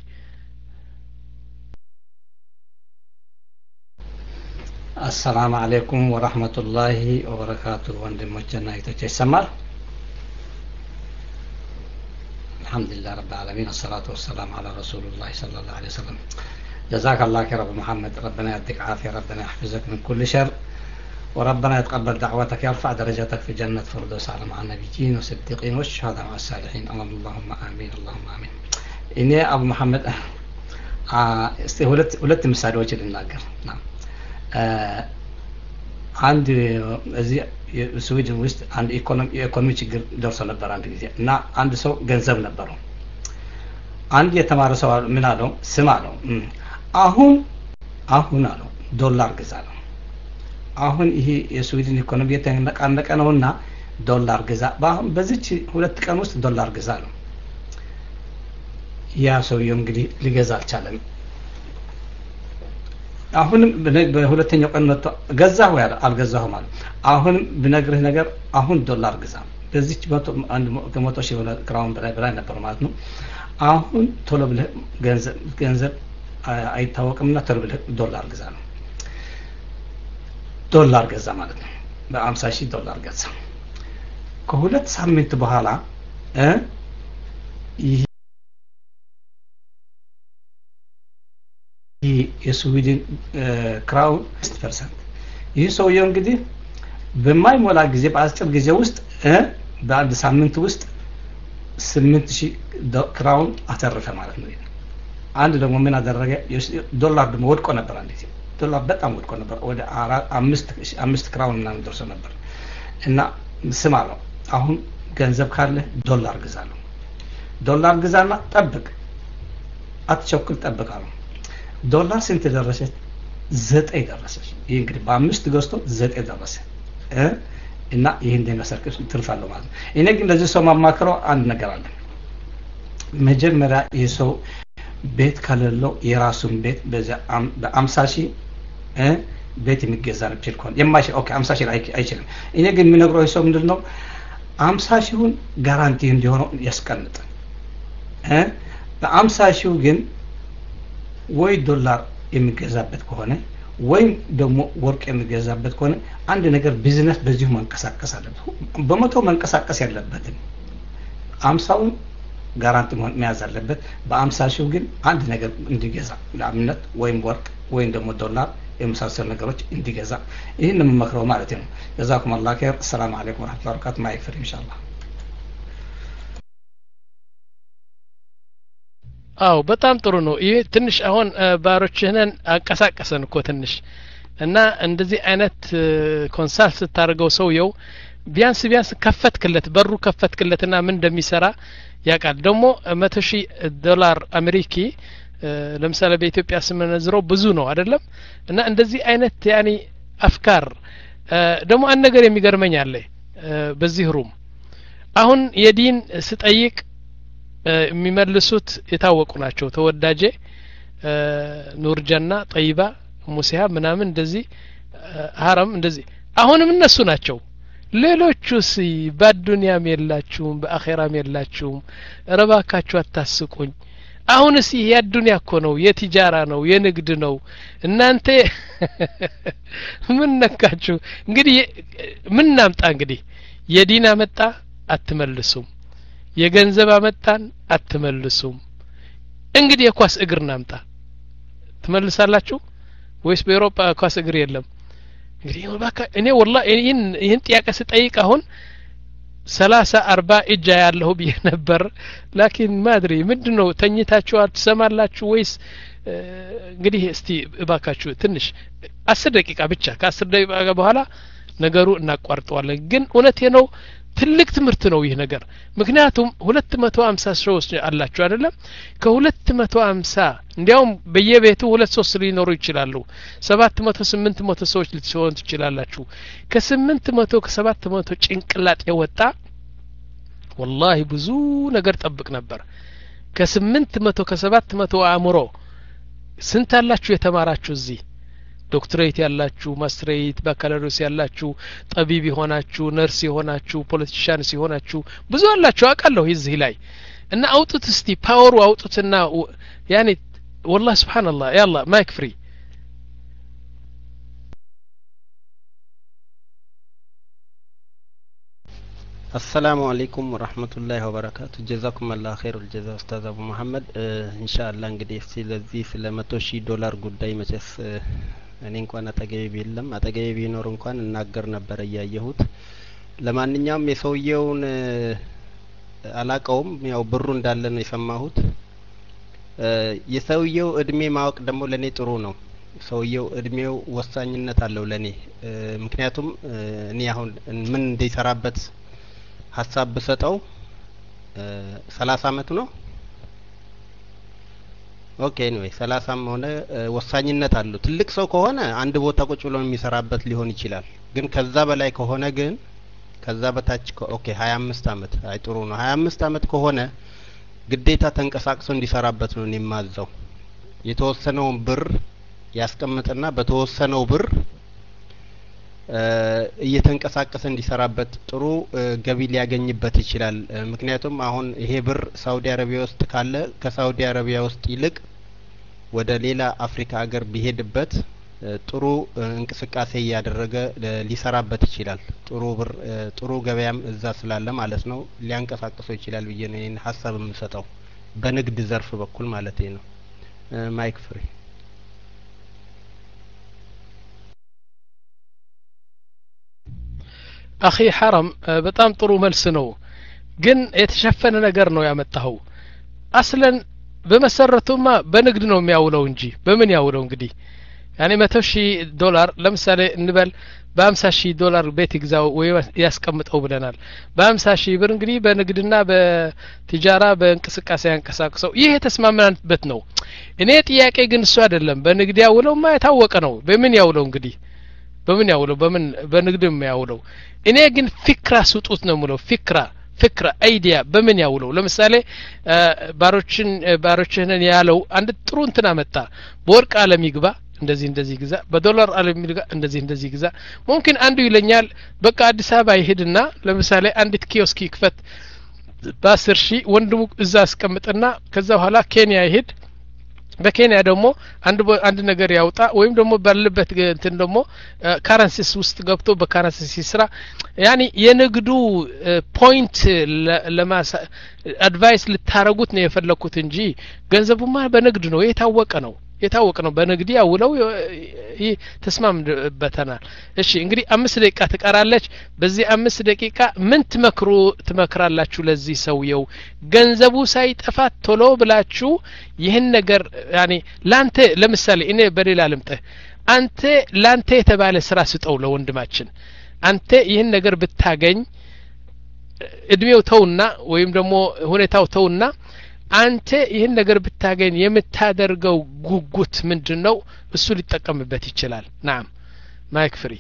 السلام عليكم ورحمة الله وبركاته وندمجنا يتجسمر الحمد لله رب العالمين الصلاة والسلام على رسول الله صلى الله عليه وسلم جزاك الله خير أبو محمد ربنا يديك عافية ربنا يحفظك من كل شر وربنا يتقبل دعوتك يرفع درجاتك في جنة فردوس على مع النبيين والصديقين والشهداء مع الصالحين اللهم آمين اللهم آمين إني أبو محمد استهولت ولت مساعدة للناقر نعم አንድ እዚህ ስዊድን ውስጥ አንድ ኢኮኖሚ ኢኮኖሚ ችግር ደርሶ ነበር አንድ ጊዜ እና አንድ ሰው ገንዘብ ነበረው አንድ የተማረ ሰው ምን አለው ስማ አለው አሁን አሁን አለው ዶላር ግዛ ነው አሁን ይሄ የስዊድን ኢኮኖሚ የተነቃነቀ ነውና ዶላር ግዛ በዚህ ሁለት ቀን ውስጥ ዶላር ግዛ ነው ያ ሰው እንግዲህ ሊገዛ አልቻለም አሁንም በሁለተኛው ቀን መጥቶ ገዛው ያለ አልገዛው ማለት አሁን ብነግርህ ነገር አሁን ዶላር ግዛ በዚህ መቶ አንድ ከመቶ ሺህ ክራውን በላይ በላይ ነበር ማለት ነው አሁን ቶሎ ብለህ ገንዘብ ገንዘብ አይታወቅምና ቶሎ ብለህ ዶላር ግዛ ነው ዶላር ገዛ ማለት ነው በአምሳ ሺህ ዶላር ገዛ ከሁለት ሳምንት በኋላ እ የስዊድን ክራውን አምስት ፐርሰንት ይህ ሰውየው እንግዲህ በማይሞላ ጊዜ በአጭር ጊዜ ውስጥ በአንድ ሳምንት ውስጥ ስምንት ሺህ ክራውን አተረፈ ማለት ነው። አንድ ደግሞ ምን አደረገ? ዶላር ደግሞ ወድቆ ነበር። አንድ ጊዜ ዶላር በጣም ወድቆ ነበር። ወደ አምስት አምስት ክራውን ምናምን ደርሶ ነበር እና ስማ ነው አሁን ገንዘብ ካለ ዶላር ግዛለሁ፣ ዶላር ግዛና ጠብቅ፣ አትቸኩል፣ ጠብቅ አለው። ዶላር ስንት ደረሰች? ዘጠኝ ደረሰች። ይሄ እንግዲህ በአምስት ገዝቶ ዘጠኝ ደረሰ እ እና ይሄን እንደመሰከር ትርፋለሁ ማለት ነው። እኔ ግን ለዚህ ሰው ማማከረው አንድ ነገር አለ። መጀመሪያ የሰው ቤት ካለለው የራሱን ቤት በአምሳ ሺህ እ ቤት የሚገዛ ነው ፒልኮን የማይችል ኦኬ አምሳ ሺህ አይችልም። እኔ ግን የምነግረው ሰው ምንድነው አምሳ ሺሁን ጋራንቲ እንዲሆነው ያስቀምጥ እ በአምሳ ሺው ግን ወይ ዶላር የሚገዛበት ከሆነ ወይም ደግሞ ወርቅ የሚገዛበት ከሆነ አንድ ነገር ቢዝነስ በዚሁ መንቀሳቀስ አለበት። በመቶ መንቀሳቀስ ያለበት አምሳውን ጋራንቲ መያዝ አለበት። በአምሳ ሺው ግን አንድ ነገር እንዲገዛ ለአምነት ወይም ወርቅ ወይም ደግሞ ዶላር የመሳሰሉ ነገሮች እንዲገዛ ይሄን መመክረው ማለት ነው። ጀዛኩም አላህ ኸይር። ሰላም አለይኩም ወራህመቱላሂ ወበረካቱ። ማይክፈር ኢንሻአላህ። አው በጣም ጥሩ ነው። ይሄ ትንሽ አሁን ባሮችህነን አንቀሳቀሰን እኮ ትንሽ እና እንደዚህ አይነት ኮንሳልት ስታደርገው ሰውየው ቢያንስ ቢያንስ ከፈትክለት በሩ ከፈትክለትና ምን እንደሚሰራ ያቃል። ደግሞ መቶ ሺህ ዶላር አሜሪኪ ለምሳሌ በኢትዮጵያ ስመነዝረው ብዙ ነው አይደለም? እና እንደዚህ አይነት ያኒ አፍካር ደግሞ አንድ ነገር የሚገርመኝ አለ በዚህ ሩም አሁን የዲን ስጠይቅ የሚመልሱት የታወቁ ናቸው። ተወዳጄ ኑርጀና ጠይባ ሙሲሃ ምናምን እንደዚህ ሀረም እንደዚህ አሁንም እነሱ ናቸው። ሌሎቹስ በዱንያም የላችሁም በአኺራም የላችሁም፣ ረባካችሁ አታስቁኝ። አሁንስ ይሄ የዱንያ እኮ ነው፣ የቲጃራ ነው፣ የንግድ ነው። እናንተ ምን ነካችሁ? እንግዲህ ምን ናምጣ? እንግዲህ የዲን አመጣ አትመልሱም፣ የገንዘብ አመጣን አትመልሱም። እንግዲህ የኳስ እግር ናምጣ ትመልሳላችሁ ወይስ በአውሮፓ ኳስ እግር የለም? እንግዲህ ባካ እኔ والله ይሄን ይሄን ጥያቄ ስጠይቅ አሁን ሰላሳ አርባ እጃ ያለው ብዬ ነበር። ላኪን ማድሪ ምንድነው ተኝታችሁ አትሰማላችሁ ወይስ? እንግዲህ እስቲ እባካችሁ ትንሽ አስር ደቂቃ ብቻ ከአስር ደቂቃ በኋላ ነገሩ እናቋርጠዋለን። ግን እውነቴ ነው ትልቅ ትምህርት ነው ይህ ነገር። ምክንያቱም ሁለት መቶ ሃምሳ ሰዎች አላችሁ አይደለም? ከሁለት መቶ ሃምሳ እንዲያውም በየቤቱ ሁለት ሶስት ሊኖሩ ይችላሉ። ሰባት መቶ ስምንት መቶ ሰዎች ልትሆኑ ትችላላችሁ። ከስምንት መቶ ከሰባት መቶ ጭንቅላት የወጣ والله ብዙ ነገር ጠብቅ ነበር። ከስምንት መቶ ከሰባት መቶ አእምሮ ስንት አላችሁ የተማራችሁ እዚህ? ዶክትሬት ያላችሁ፣ ማስትሬት፣ ባካሎሪስ ያላችሁ፣ ጠቢብ የሆናችሁ፣ ነርስ የሆናችሁ፣ ፖለቲሻንስ የሆናችሁ ብዙ አላችሁ አውቃለሁ እዚህ ላይ። እና አውጡት እስቲ ፓወሩ አውጡትና ያኔ والله سبحان الله يلا مايك فري. السلام عليكم ورحمة الله وبركاته. جزاكم الله خير الجزاء أستاذ أبو محمد. إن شاء الله እንግዲህ ስለዚህ ስለ መቶ ሺህ ዶላር ጉዳይ መቼስ እኔ እንኳን አጠገቤ ቢልም አጠገቤ ቢኖር እንኳን እናገር ነበር እያየሁት። ለማንኛውም የሰውየውን አላቀውም፣ ያው ብሩ እንዳለ ነው የሰማሁት። የሰውየው እድሜ ማወቅ ደግሞ ለኔ ጥሩ ነው። ሰውየው እድሜው ወሳኝነት አለው ለኔ። ምክንያቱም እኔ አሁን ምን እንደይሰራበት ሐሳብ ብሰጠው ሰላሳ አመት ነው። ኦኬ ነው ሰላሳም ሆነ ወሳኝነት አለው። ትልቅ ሰው ከሆነ አንድ ቦታ ቁጭ ብሎ የሚሰራበት ሊሆን ይችላል። ግን ከዛ በላይ ከሆነ ግን ከዛ በታች ኦኬ ሀያ አምስት አመት አይ ጥሩ ነው። ሀያ አምስት አመት ከሆነ ግዴታ ተንቀሳቅሶ እንዲሰራበት ነው የሚማዘው። የተወሰነውን ብር ያስቀምጥና በተወሰነው ብር እየተንቀሳቀሰ እንዲሰራበት ጥሩ ገቢ ሊያገኝበት ይችላል። ምክንያቱም አሁን ይሄ ብር ሳውዲ አረቢያ ውስጥ ካለ ከሳውዲ አረቢያ ውስጥ ይልቅ ወደ ሌላ አፍሪካ ሀገር ቢሄድበት ጥሩ እንቅስቃሴ ያደረገ ሊሰራበት ይችላል። ጥሩ ብር ጥሩ ገበያም እዛ ስላለ ማለት ነው ሊያንቀሳቅሰው ይችላል ብዬ ነው ይሄን ሐሳብ የምሰጠው በንግድ ዘርፍ በኩል ማለት ነው። ማይክ ፍሪ። አኺ ሐረም በጣም ጥሩ መልስ ነው። ግን የተሸፈነ ነገር ነው ያመጣው አስለን በመሰረቱማ በንግድ ነው የሚያውለው እንጂ በምን ያውለው እንግዲህ ያኔ መቶ ሺህ ዶላር ለምሳሌ እንበል በ50 ሺህ ዶላር ቤት ይግዛው ወይ ያስቀምጠው ብለናል በ50 ሺህ ብር እንግዲህ በንግድና በትጃራ በእንቅስቃሴ ያንቀሳቅሰው ይሄ ተስማምናንበት ነው እኔ ጥያቄ ግን እሱ አይደለም በንግድ ያውለውማ የታወቀ ነው በምን ያውለው እንግዲህ በምን ያውለው በምን በንግድም ያውለው እኔ ግን ፍክራ ስጡት ነው ምለው ፍክራ ፍክራ አይዲያ በምን ያውለው ለምሳሌ ባሮችን ባሮችህን ያለው አንድ ጥሩ እንትና መጣ በወርቅ ዓለም ይግባ እንደዚህ እንደዚህ ግዛ በዶላር ዓለም ይግዛ እንደዚህ እንደዚህ ግዛ ممكن አንዱ ይለኛል በቃ አዲስ አበባ ይሄድና ለምሳሌ አንዲት ኪዮስክ ይክፈት በ10 ሺህ ወንድሙ እዛ አስቀምጥና ከዛ በኋላ ኬንያ ይሄድ በኬንያ ደግሞ አንድ አንድ ነገር ያውጣ ወይም ደግሞ ባለበት እንትን ደግሞ ካረንሲስ ውስጥ ገብቶ በካረንሲስ ስራ ያኒ የንግዱ ፖይንት ለማሳ አድቫይስ ልታረጉት ነው የፈለኩት እንጂ ገንዘቡማ በንግድ ነው የታወቀ ነው የታወቀ ነው በንግድ ያውለው ተስማምበተናል እሺ እንግዲህ አምስት ደቂቃ ተቀራለች በዚህ አምስት ደቂቃ ምን ትመክሩ ትመክራላችሁ ለዚህ ሰውየው ገንዘቡ ሳይጠፋ ቶሎ ብላችሁ ይህን ነገር ያኒ ላንተ ለምሳሌ እኔ በሌላ ልምጥህ አንተ ላንተ የተባለ ስራ ስጠው ለወንድማችን አንተ ይህን ነገር ብታገኝ እድሜው ተውና ወይም ደግሞ ሁኔታው ተውና አንተ ይህን ነገር ብታገኝ የምታደርገው ጉጉት ምንድነው እሱ ሊጠቀምበት ይችላል ናም ማይክ ፍሪ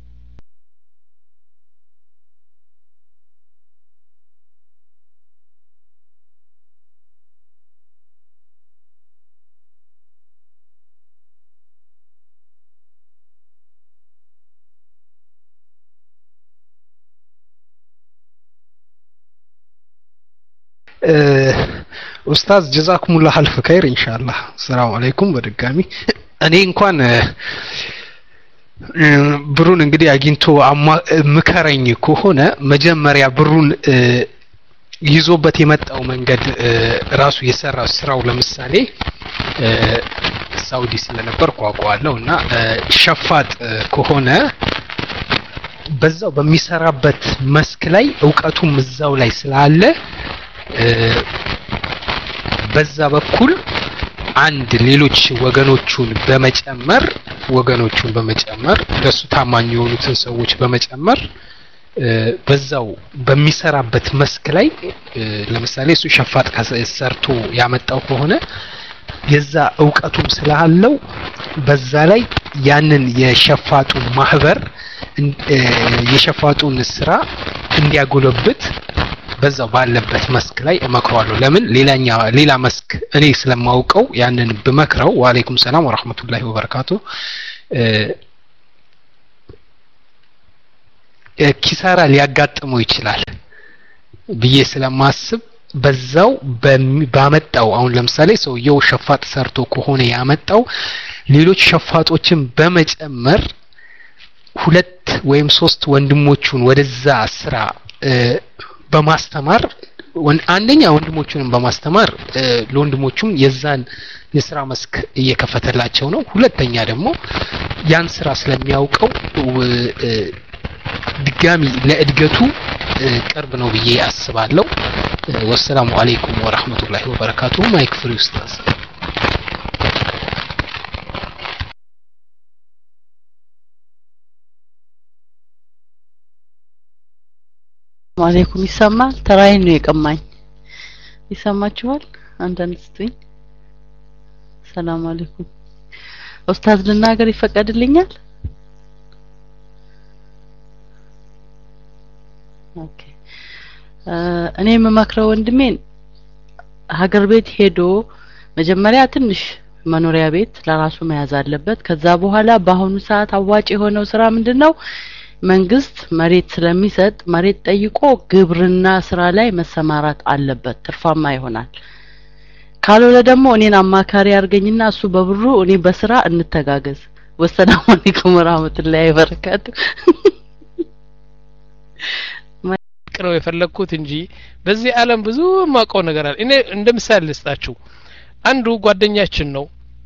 ኡስታዝ ጀዛኩሙላህ አልፍ ኸይር ኢንሻአላህ ሰላም አለይኩም በድጋሚ እኔ እንኳን ብሩን እንግዲህ አግኝቶ ምከረኝ ከሆነ መጀመሪያ ብሩን ይዞበት የመጣው መንገድ ራሱ የሰራው ስራው ለምሳሌ ሳውዲ ስለነበር ቋቋለውና ሸፋጥ ከሆነ በዛው በሚሰራበት መስክ ላይ ዕውቀቱም እዛው ላይ ስላለ በዛ በኩል አንድ ሌሎች ወገኖቹን በመጨመር ወገኖቹን በመጨመር ለሱ ታማኝ የሆኑትን ሰዎች በመጨመር በዛው በሚሰራበት መስክ ላይ ለምሳሌ እሱ ሸፋጥ ሰርቶ ያመጣው ከሆነ የዛ ዕውቀቱም ስላለው በዛ ላይ ያንን የሸፋጡን ማህበር የሸፋጡን ስራ እንዲያጎለብት በዛው ባለበት መስክ ላይ እመክራለሁ ለምን ሌላኛ ሌላ መስክ እኔ ስለማውቀው ያንን በመክረው ወአለይኩም ሰላም ወራህመቱላሂ ወበረካቱ ኪሳራ ሊያጋጥመው ይችላል ብዬ ስለማስብ በዛው ባመጣው አሁን ለምሳሌ ሰውየው ሸፋጥ ሰርቶ ከሆነ ያመጣው ሌሎች ሸፋጦችን በመጨመር ሁለት ወይም ሶስት ወንድሞቹን ወደዛ ስራ በማስተማር አንደኛ ወንድሞቹንም በማስተማር ለወንድሞቹም የዛን የስራ መስክ እየከፈተላቸው ነው ሁለተኛ ደግሞ ያን ስራ ስለሚያውቀው ድጋሚ ለእድገቱ ቅርብ ነው ብዬ አስባለሁ ወሰላሙ አለይኩም ወራህመቱላሂ ወበረካቱ ማይክ ፍሪ ኡስታዝ ማለይኩም ይሰማል ተራይን ነው የቀማኝ ይሰማችኋል አንዳንድ ስትኝ ሰላም አለይኩም ኡስታዝ ልናገር ይፈቀድልኛል ኦኬ እኔ የምመክረው ወንድሜን ሀገር ቤት ሄዶ መጀመሪያ ትንሽ መኖሪያ ቤት ለራሱ መያዝ አለበት ከዛ በኋላ በአሁኑ ሰዓት አዋጭ የሆነው ስራ ምንድነው መንግስት መሬት ስለሚሰጥ መሬት ጠይቆ ግብርና ስራ ላይ መሰማራት አለበት ትርፋማ ይሆናል ካልሆነ ደግሞ እኔን አማካሪ አርገኝና እሱ በብሩ እኔ በስራ እንተጋገዝ ወሰላሙ አለይኩም ወራህመቱላሂ ወበረካቱ ነው የፈለኩት እንጂ በዚህ ዓለም ብዙ ማቀው ነገር አለ እኔ እንደምሳሌ ልስጣችሁ አንዱ ጓደኛችን ነው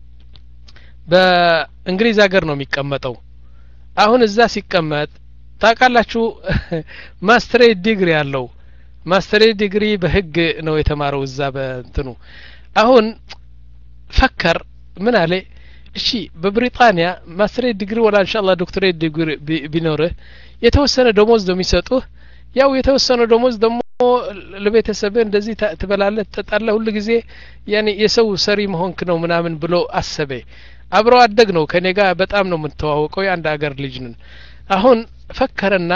በእንግሊዝ ሀገር ነው የሚቀመጠው አሁን እዛ ሲቀመጥ ታቃላችሁ ማስተር ዲግሪ ያለው ማስተር ዲግሪ በህግ ነው የተማረው እዛ በእንትኑ አሁን ፈከር ምን አለ እሺ በብሪጣንያ ማስተር ዲግሪ ወላ ኢንሻአላህ ዶክተሬት ዲግሪ ቢኖርህ የተወሰነ ደሞዝ ነው የሚሰጡህ ያው የተወሰነ ደሞዝ ደግሞ ለቤተሰብ እንደዚህ ትበላለህ ተጣላ ሁሉ ጊዜ ያኔ የሰው ሰሪ መሆንክ ነው ምናምን ብሎ አሰበ አብሮ አደግ ነው ከኔ ጋር በጣም ነው የምንተዋወቀው የአንድ ሀገር ልጅ ነን አሁን ፈከረና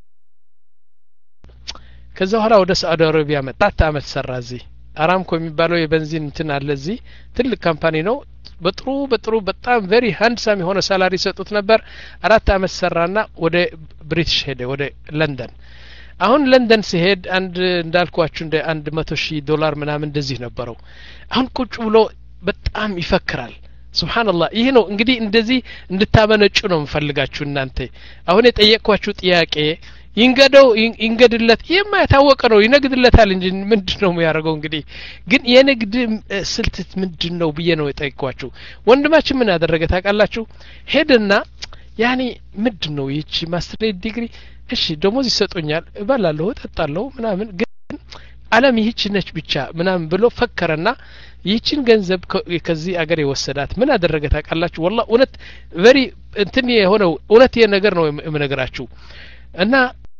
ከዛ ኋላ ወደ ሳዑዲ አረቢያ መጣ አመት ሰራ እዚህ አራምኮ የሚባለው የቤንዚን እንትን አለ እዚህ ትልቅ ካምፓኒ ነው በጥሩ በጥሩ በጣም ቬሪ ሃንድሳም የሆነ ሳላሪ ሰጡት ነበር አራት አመት ሰራና ወደ ብሪቲሽ ሄደ ወደ ለንደን አሁን ለንደን ሲሄድ አንድ እንዳልኳችሁ እንደ አንድ መቶ ሺህ ዶላር ምናምን እንደዚህ ነበረው አሁን ቁጭ ብሎ በጣም ይፈክራል ሱብሃንአላህ ይሄ ነው እንግዲህ እንደዚህ እንድታመነጩ ነው የምፈልጋችሁ እናንተ አሁን የጠየቅኳችሁ ጥያቄ ይንገደው ይንገድለት የማይታወቀ ነው ይነግድለታል እንጂ ምንድነው የሚያደርገው እንግዲህ ግን የንግድ ስልት ምንድነው ብዬ ነው የጠየቅኳችሁ ወንድማችን ምን ያደረገ ታውቃላችሁ ሄደና ያኒ ምንድነው ይቺ ማስተር ዲግሪ እሺ ደሞዝ ይሰጡኛል እበላለሁ እጠጣለሁ ምናምን ግን ዓለም ይህች ነች ብቻ ምናምን ብሎ ፈከረና ይህችን ገንዘብ ከዚህ አገር የወሰዳት ምን አደረገ ታውቃላችሁ والله እውነት ቨሪ እንትን የሆነው እውነት የነገር ነው የምነግራችሁ እና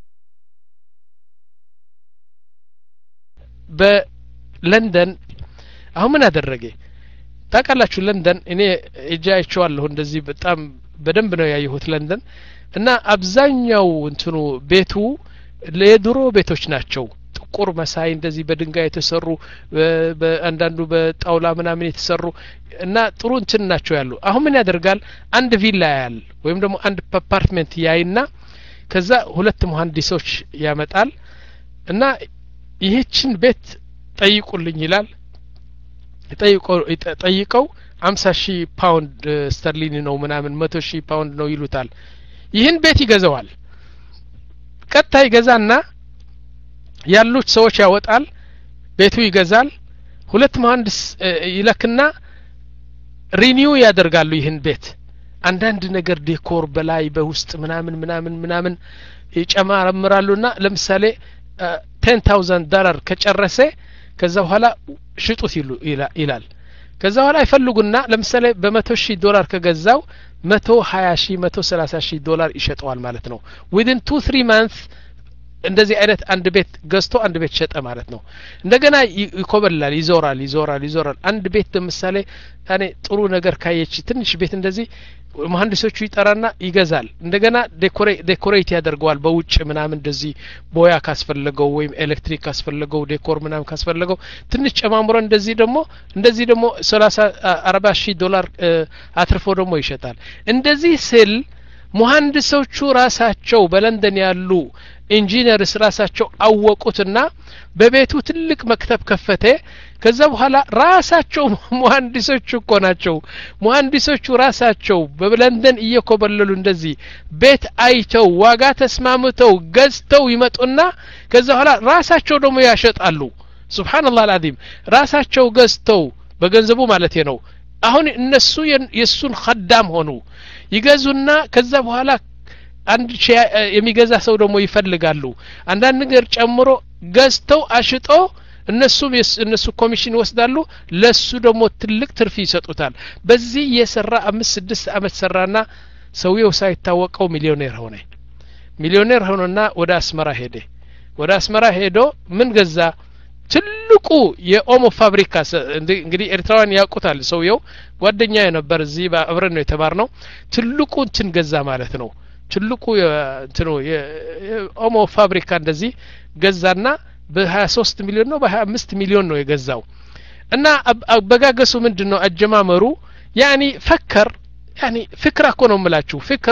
በለንደን አሁን ምን አደረገ ታውቃላችሁ ለንደን እኔ እጃይቼዋለሁ እንደዚህ በጣም በደንብ ነው ያየሁት ለንደን እና አብዛኛው እንትኑ ቤቱ ለድሮ ቤቶች ናቸው ጥቁር መሳይ እንደዚህ በድንጋይ የተሰሩ በአንዳንዱ በጣውላ ምናምን የተሰሩ እና ጥሩ እንትን ናቸው ያሉ አሁን ምን ያደርጋል አንድ ቪላ ያያል ወይም ደግሞ አንድ አፓርትመንት ያይና ከዛ ሁለት መሐንዲሶች ያመጣል እና ይህችን ቤት ጠይቁልኝ ይላል ጠይቀው ጠይቀው ሃምሳ ሺህ ፓውንድ ስተርሊኒ ነው ምናምን መቶ ሺህ ፓውንድ ነው ይሉታል ይህን ቤት ይገዛዋል ቀጣ ይገዛና ያሉት ሰዎች ያወጣል ቤቱ ይገዛል ሁለት መሐንዲስ ይለክና ሪኒው ያደርጋሉ ይህን ቤት አንዳንድ ነገር ዲኮር በላይ በውስጥ ምናምን ምናምን ምናምን ይጨማምራሉና ለምሳሌ ten thousand ዶላር ከጨረሰ ከዛ በኋላ ሽጡት ይሉ ይላል ከዛ በኋላ ይፈልጉና ለምሳሌ በመቶ ሺህ ዶላር ከገዛው መቶ ሀያ ሺህ መቶ ሰላሳ ሺህ ዶላር ይሸጠዋል ማለት ነው within two three months እንደዚህ አይነት አንድ ቤት ገዝቶ አንድ ቤት ሸጠ ማለት ነው እንደገና ይኮበላል ይዞራል ይዞራል ይዞራል አንድ ቤት ለምሳሌ ያኔ ጥሩ ነገር ካየች ትንሽ ቤት እንደዚህ መሐንዲሶቹ ይጠራና ይገዛል እንደገና ዴኮሬት ዴኮሬት ያደርገዋል በውጭ ምናምን እንደዚህ ቦያ ካስፈልገው ወይም ኤሌክትሪክ ካስፈልገው ዴኮር ምናምን ካስፈልገው ትንሽ ጨማምሮ እንደዚህ ደግሞ እንደዚህ ደግሞ ሰላሳ አርባ ሺህ ዶላር አትርፎ ደግሞ ይሸጣል እንደዚህ ስል መሐንዲሶቹ ራሳቸው በለንደን ያሉ ኢንጂነርስ ራሳቸው አወቁትና በቤቱ ትልቅ መክተብ ከፈተ ከዛ በኋላ ራሳቸው መሐንዲሶቹ እኮ ናቸው መሐንዲሶቹ ራሳቸው በለንደን እየኮበለሉ እንደዚህ ቤት አይተው ዋጋ ተስማምተው ገዝተው ይመጡና ከዛ በኋላ ራሳቸው ደግሞ ያሸጣሉ ሱብሃንአላህ አልዓዚም ራሳቸው ገዝተው በገንዘቡ ማለት ነው አሁን እነሱ የሱን خدام ሆኑ ይገዙና ከዛ በኋላ አንድ የሚገዛ ሰው ደግሞ ይፈልጋሉ አንዳንድ ነገር ጨምሮ ገዝተው አሽጠው እነሱም እነሱ ኮሚሽን ወስዳሉ ለሱ ደግሞ ትልቅ ትርፍ ይሰጡታል በዚህ የሰራ አምስት ስድስት አመት ሰራና ሰውየው ሳይታወቀው ሚሊዮኔር ሆነ ሚሊዮኔር ሆነና ወደ አስመራ ሄደ ወደ አስመራ ሄዶ ምን ገዛ ትልቁ የኦሞ ፋብሪካ እንግዲህ ኤርትራውያን ያውቁታል ሰውየው ጓደኛዬ ነበር እዚህ አብረን ነው የተማርነው ትልቁ እንትን ገዛ ማለት ነው ትልቁ እንትኑ የኦሞ ፋብሪካ እንደዚህ ገዛና በ23 ሚሊዮን ነው በ25 ሚሊዮን ነው የገዛው እና አበጋገሱ ምንድነው አጀማመሩ ያኒ ፈከር ያኒ ፍክራ እኮ ነው የምላችሁ ፍክር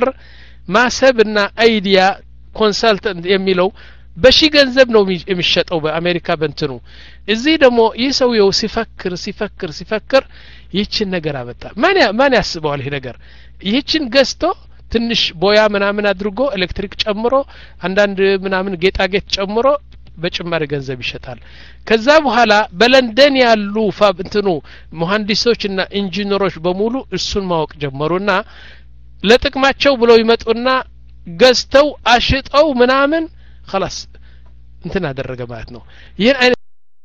ማሰብና አይዲያ ኮንሰልተንት የሚለው በሺ ገንዘብ ነው የሚሸጠው በአሜሪካ በእንትኑ እዚህ ደግሞ ይህ ሰውየው ሲፈክር ሲፈክር ሲፈክር ይህችን ነገር አመጣ ማን ማን ያስበዋል ይሄ ነገር ይህችን ገዝቶ ትንሽ ቦያ ምናምን አድርጎ ኤሌክትሪክ ጨምሮ አንዳንድ ምናምን ጌጣጌጥ ጨምሮ በጭማሪ ገንዘብ ይሸጣል ከዛ በኋላ በለንደን ያሉ ፋብ እንትኑ መሐንዲሶችና ኢንጂነሮች በሙሉ እሱን ማወቅ ጀመሩና ለጥቅማቸው ብለው ይመጡና ገዝተው አሽጠው ምናምን خلاص እንትን አደረገ ማለት ነው ይሄን አይነት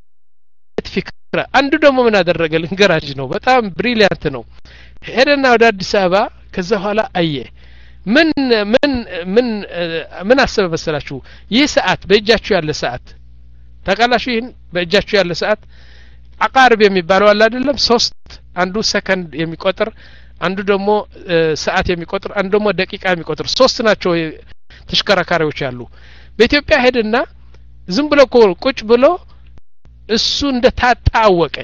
ፍክራ አንዱ ደግሞ ምን አደረገ ልንገራጅ ነው በጣም ብሪሊያንት ነው ሄደና ወደ አዲስ አበባ ከዛ ኋላ አየ ምን ምን ምን ምን አሰበ መሰላችሁ ይህ ሰዓት በእጃችሁ ያለ ሰዓት ታቃላችሁ ይሄን በእጃችሁ ያለ ሰዓት አቃርብ የሚባለው አለ አይደለም ሶስት አንዱ ሰከንድ የሚቆጥር አንዱ ደግሞ ሰዓት የሚቆጥር አንዱ ደግሞ ደቂቃ የሚቆጥር ሶስት ናቸው ተሽከራካሪዎች ያሉ በኢትዮጵያ ሄድና ዝም ብሎ ቁጭ ብሎ እሱ እንደ ታጣወቀ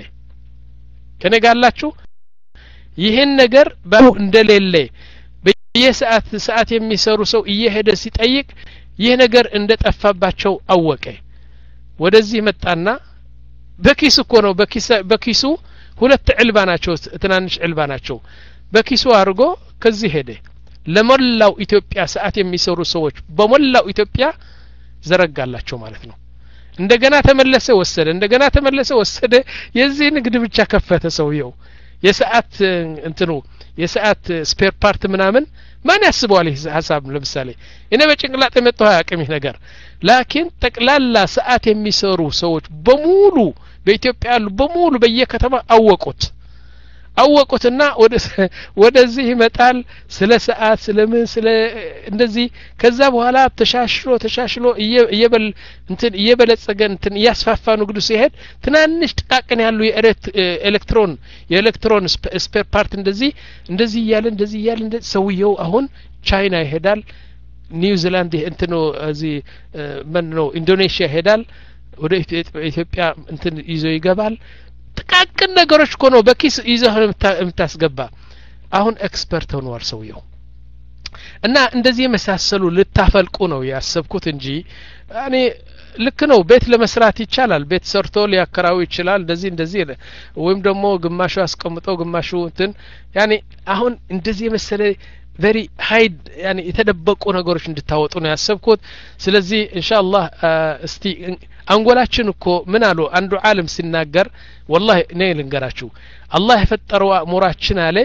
ከነጋላችሁ ይሄን ነገር ባው እንደሌለ በየሰዓት ሰዓት የሚሰሩ ሰው እየሄደ ሲጠይቅ ይሄ ነገር እንደጠፋባቸው አወቀ ወደዚህ መጣና በኪሱ እኮ ነው በኪሱ በኪሱ ሁለት ዕልባ ናቸው ትናንሽ ዕልባ ናቸው በኪሱ አርጎ ከዚህ ሄደ ለሞላው ኢትዮጵያ ሰዓት የሚሰሩ ሰዎች በሞላው ኢትዮጵያ ዘረጋላቸው ማለት ነው እንደገና ተመለሰ ወሰደ እንደገና ተመለሰ ወሰደ የዚህ ንግድ ብቻ ከፈተ ሰውየው የሰዓት እንትኑ የሰዓት ስፔር ፓርት ምናምን ማን ያስበዋል ይሄ ሐሳብ ለምሳሌ እኔ በጭንቅላጤ መጣው ያቀም ይሄ ነገር ላኪን ጠቅላላ ሰዓት የሚሰሩ ሰዎች በሙሉ በኢትዮጵያ ያሉ በሙሉ በየከተማ አወቁት አወቁትና ወደ ወደዚህ ይመጣል ስለ ሰዓት ስለምን ስለ እንደዚህ ከዛ በኋላ ተሻሽሎ ተሻሽሎ እየበል እንትን እየበለጸገ እንትን ያስፋፋ ንግዱ ሲሄድ ትናንሽ ጥቃቅን ያሉ የኤሌክትሮን የኤሌክትሮን ስፔር ፓርት እንደዚህ እንደዚህ ያለ እንደዚህ ያለ እንደዚህ ሰውየው አሁን ቻይና ይሄዳል ኒውዚላንድ እንትኑ እዚህ ምን ነው ኢንዶኔሽያ ይሄዳል ወደ ኢትዮጵያ እንትን ይዞ ይገባል ጥቃቅን ነገሮች እኮ ነው በኪስ ይዘህ የምታስገባ አሁን ኤክስፐርት ሆኗል ሰውየው እና እንደዚህ የመሳሰሉ ልታፈልቁ ነው ያሰብኩት እንጂ እኔ ልክ ነው ቤት ለመስራት ይቻላል ቤት ሰርቶ ሊያከራው ይችላል እንደዚህ እንደዚህ ወይም ደግሞ ግማሹ አስቀምጠው ግማሹ እንትን ያኔ አሁን እንደዚህ የመሰለ very hide يعني የተደበቁ ነገሮች እንድታወጡ ነው ያሰብኩት ስለዚህ ኢንሻአላህ እስቲ አንጎላችን እኮ ምን አሉ አንዱ ዓለም ሲናገር والله እኔ ልንገራችሁ አላህ የፈጠረው አእምሮአችን አለ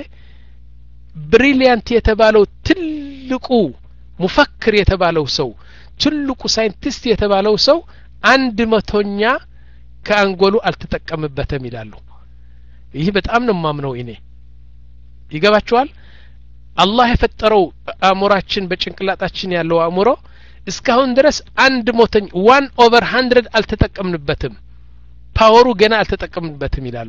ብሪሊያንት የተባለው ትልቁ ሙፈክር የተባለው ሰው ትልቁ ሳይንቲስት የተባለው ሰው አንድ መቶኛ ከአንጎሉ አልተጠቀመበትም ይላሉ ይህ በጣም ነው ማምነው እኔ ይገባችኋል አላህ የፈጠረው አእምሮአችን በጭንቅላታችን ያለው አእምሮ እስካሁን ድረስ አንድ ሞተኝ one over one hundred አልተጠቀምንበትም ፓወሩ ገና አልተጠቀምንበትም ይላሉ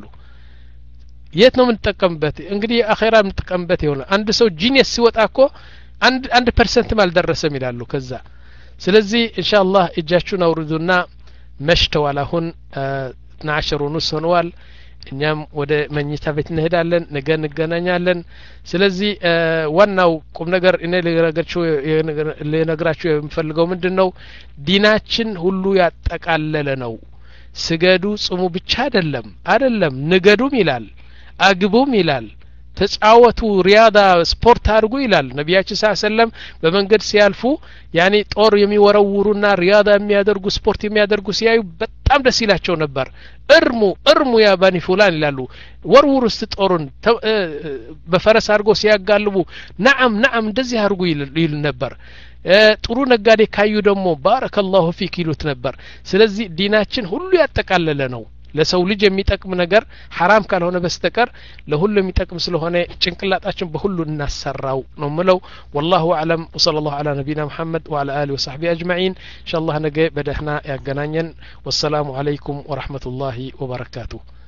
የት ነው የምንጠቀምበት እንግዲህ አኺራ የምንጠቀምበት ይሆናል አንድ ሰው ጂኒየስ ሲወጣኮ አንድ አንድ ፐርሰንት ማልደረሰም ይላሉ ከዛ ስለዚህ ኢንሻአላህ እጃችሁን አውርዱና መሽተዋል አሁን اثناشر ونص ሆነዋል እኛም ወደ መኝታ ቤት እንሄዳለን ነገ እንገናኛለን ስለዚህ ዋናው ቁም ነገር እኔ ለነገራችሁ ለነገራችሁ የምፈልገው ምንድነው ዲናችን ሁሉ ያጠቃለለ ነው ስገዱ ጽሙ ብቻ አይደለም አይደለም ንገዱም ይላል አግቡም ይላል ተጫወቱ ሪያዳ ስፖርት አድርጉ ይላል ነብያችን ሰለላሁ በመንገድ ሲያልፉ ያኔ ጦር የሚወረውሩና ሪያዳ የሚያደርጉ ስፖርት የሚያደርጉ ሲያዩ በጣም ደስ ይላቸው ነበር እርሙ እርሙ ያ ባኒ ፉላን ይላሉ ወርውሩ ስትጦሩን በፈረስ አድርጎ ሲያጋልቡ ነዓም ነዓም እንደዚህ አድርጉ ይል ነበር ጥሩ ነጋዴ ካዩ ደግሞ ባረከላሁ ፊክ ይሉት ነበር ስለዚህ ዲናችን ሁሉ ያጠቃለለ ነው ለሰው ልጅ የሚጠቅም ነገር حرام ካልሆነ በስተቀር ለሁሉ የሚጠቅም ስለሆነ ጭንቅላታችን በሁሉ እናሰራው ነው ምለው والله اعلم وصلى الله على نبينا محمد وعلى اله وصحبه اجمعين ان شاء الله ነገ በደህና ያገናኘን والسلام عليكم ورحمة الله وبركاته